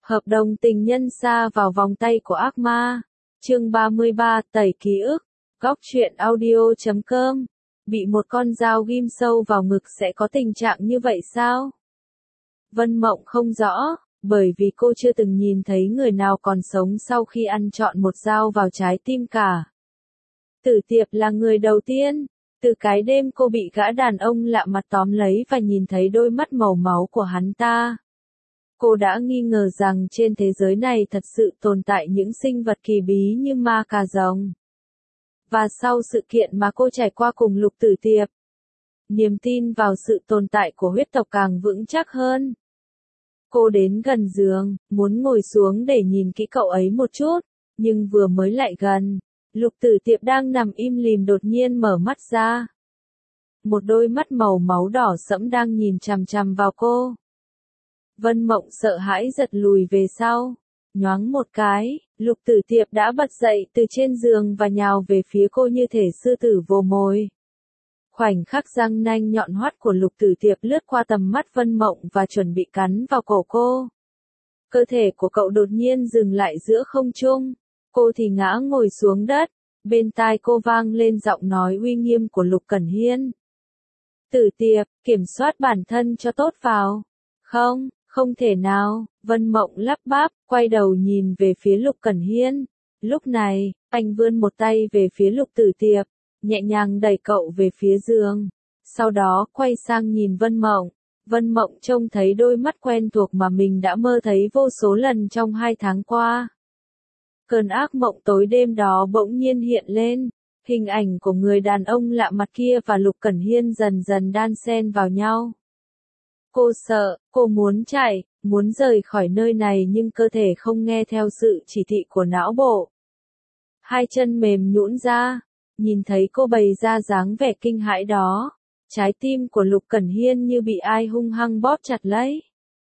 Hợp đồng tình nhân sa vào vòng tay của ác ma. Chương 33, tẩy ký ức. Góc truyện audio.com. Bị một con dao ghim sâu vào ngực sẽ có tình trạng như vậy sao? Vân Mộng không rõ, bởi vì cô chưa từng nhìn thấy người nào còn sống sau khi ăn trọn một dao vào trái tim cả. Tử Tiệp là người đầu tiên. Từ cái đêm cô bị gã đàn ông lạ mặt tóm lấy và nhìn thấy đôi mắt màu máu của hắn ta, cô đã nghi ngờ rằng trên thế giới này thật sự tồn tại những sinh vật kỳ bí như ma cà rồng. Và sau sự kiện mà cô trải qua cùng Lục Tử Tiệp, niềm tin vào sự tồn tại của huyết tộc càng vững chắc hơn. Cô đến gần giường, muốn ngồi xuống để nhìn kỹ cậu ấy một chút, nhưng vừa mới lại gần, Lục Tử Tiệp đang nằm im lìm đột nhiên mở mắt ra. Một đôi mắt màu máu đỏ sẫm đang nhìn chằm chằm vào cô. Vân Mộng sợ hãi giật lùi về sau. Nhoáng một cái, Lục Tử Tiệp đã bật dậy từ trên giường và nhào về phía cô như thể sư tử vồ mồi. Khoảnh khắc răng nanh nhọn hoắt của Lục Tử Tiệp lướt qua tầm mắt Vân Mộng và chuẩn bị cắn vào cổ cô. Cơ thể của cậu đột nhiên dừng lại giữa không trung. Cô thì ngã ngồi xuống đất. Bên tai cô vang lên giọng nói uy nghiêm của Lục Cẩn Hiên. Tử Tiệp, kiểm soát bản thân cho tốt vào. Không, không thể nào, Vân Mộng lắp bắp, quay đầu nhìn về phía Lục Cẩn Hiên. Lúc này, anh vươn một tay về phía Lục Tử Tiệp, nhẹ nhàng đẩy cậu về phía giường. Sau đó quay sang nhìn Vân Mộng. Vân Mộng trông thấy đôi mắt quen thuộc mà mình đã mơ thấy vô số lần trong 2 tháng qua. Cơn ác mộng tối đêm đó bỗng nhiên hiện lên, hình ảnh của người đàn ông lạ mặt kia và Lục Cẩn Hiên dần dần đan xen vào nhau. Cô sợ, cô muốn chạy, muốn rời khỏi nơi này nhưng cơ thể không nghe theo sự chỉ thị của não bộ. Hai chân mềm nhũn ra, nhìn thấy cô bày ra dáng vẻ kinh hãi đó, trái tim của Lục Cẩn Hiên như bị ai hung hăng bóp chặt lấy.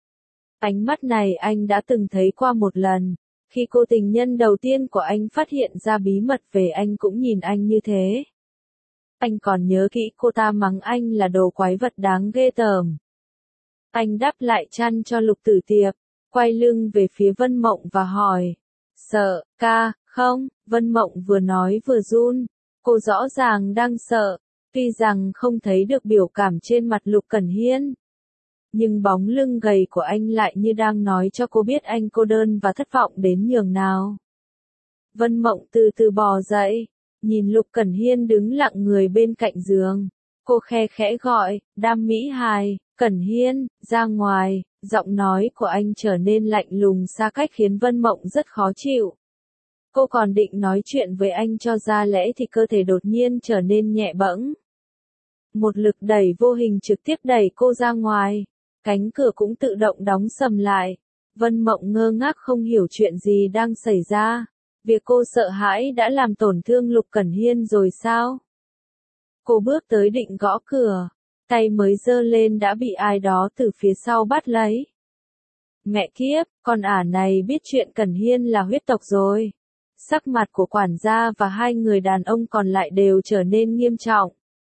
Ánh mắt này anh đã từng thấy qua một lần. Khi cô tình nhân đầu tiên của anh phát hiện ra bí mật về anh cũng nhìn anh như thế. Anh còn nhớ kỹ cô ta mắng anh là đồ quái vật đáng ghê tởm. Anh đắp lại chăn cho Lục Tử Tiệp, quay lưng về phía Vân Mộng và hỏi. Sợ, ca, không, Vân Mộng vừa nói vừa run. Cô rõ ràng đang sợ, tuy rằng không thấy được biểu cảm trên mặt Lục Cẩn Hiên. Nhưng bóng lưng gầy của anh lại như đang nói cho cô biết anh cô đơn và thất vọng đến nhường nào. Vân Mộng từ từ bò dậy, nhìn Lục Cẩn Hiên đứng lặng người bên cạnh giường. Cô khe khẽ gọi, Đam Mỹ Hài, Cẩn Hiên, ra ngoài. Giọng nói của anh trở nên lạnh lùng xa cách khiến Vân Mộng rất khó chịu. Cô còn định nói chuyện với anh cho ra lẽ thì cơ thể đột nhiên trở nên nhẹ bẫng. Một lực đẩy vô hình trực tiếp đẩy cô ra ngoài. Cánh cửa cũng tự động đóng sầm lại. Vân Mộng ngơ ngác không hiểu chuyện gì đang xảy ra. Việc cô sợ hãi đã làm tổn thương Lục Cẩn Hiên rồi sao? Cô bước tới định gõ cửa. Tay mới giơ lên đã bị ai đó từ phía sau bắt lấy. Mẹ kiếp, con ả này biết chuyện Cẩn Hiên là huyết tộc rồi. Sắc mặt của quản gia và hai người đàn ông còn lại đều trở nên nghiêm trọng.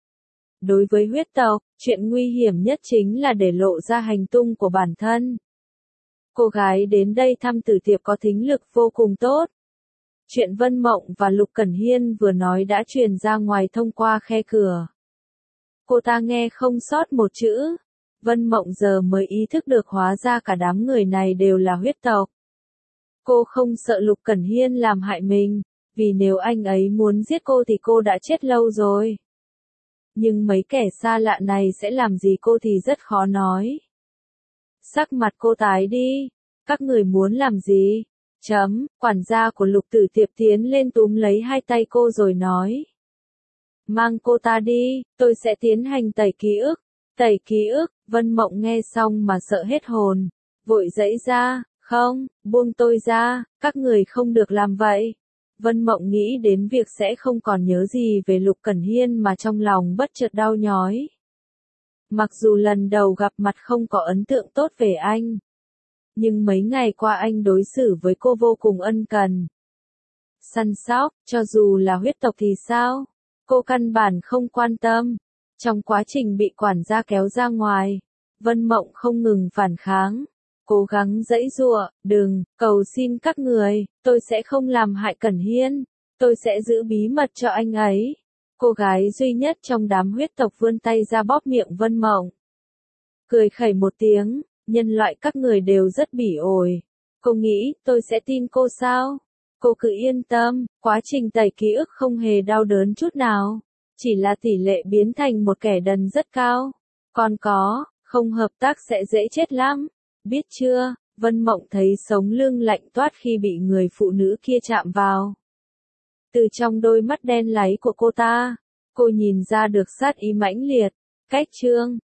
Đối với huyết tộc, chuyện nguy hiểm nhất chính là để lộ ra hành tung của bản thân. Cô gái đến đây thăm Tử Tiệp có thính lực vô cùng tốt. Chuyện Vân Mộng và Lục Cẩn Hiên vừa nói đã truyền ra ngoài thông qua khe cửa. Cô ta nghe không sót một chữ. Vân Mộng giờ mới ý thức được hóa ra cả đám người này đều là huyết tộc. Cô không sợ Lục Cẩn Hiên làm hại mình, vì nếu anh ấy muốn giết cô thì cô đã chết lâu rồi. Nhưng mấy kẻ xa lạ này sẽ làm gì cô thì rất khó nói. Sắc mặt cô tái đi. Các người muốn làm gì? Quản gia của Lục Tử Tiệp tiến lên túm lấy hai tay cô rồi nói. Mang cô ta đi, tôi sẽ tiến hành tẩy ký ức. Tẩy ký ức, Vân Mộng nghe xong mà sợ hết hồn. Vội giãy ra, không, buông tôi ra, các người không được làm vậy. Vân Mộng nghĩ đến việc sẽ không còn nhớ gì về Lục Cẩn Hiên mà trong lòng bất chợt đau nhói. Mặc dù lần đầu gặp mặt không có ấn tượng tốt về anh, nhưng mấy ngày qua anh đối xử với cô vô cùng ân cần. Săn sóc, cho dù là huyết tộc thì sao? Cô căn bản không quan tâm. Trong quá trình bị quản gia kéo ra ngoài, Vân Mộng không ngừng phản kháng. cố gắng giãy giụa, đừng, cầu xin các người, tôi sẽ không làm hại Cẩn Hiên, tôi sẽ giữ bí mật cho anh ấy. Cô gái duy nhất trong đám huyết tộc vươn tay ra bóp miệng Vân Mộng. Cười khẩy một tiếng, nhân loại các người đều rất bỉ ổi. Cô nghĩ, tôi sẽ tin cô sao? Cô cứ yên tâm, quá trình tẩy ký ức không hề đau đớn chút nào. Chỉ là tỷ lệ biến thành một kẻ đần rất cao. Còn có, không hợp tác sẽ dễ chết lắm. Biết chưa, Vân Mộng thấy sống lưng lạnh toát khi bị người phụ nữ kia chạm vào. Từ trong đôi mắt đen láy của cô ta, cô nhìn ra được sát ý mãnh liệt. Cách chương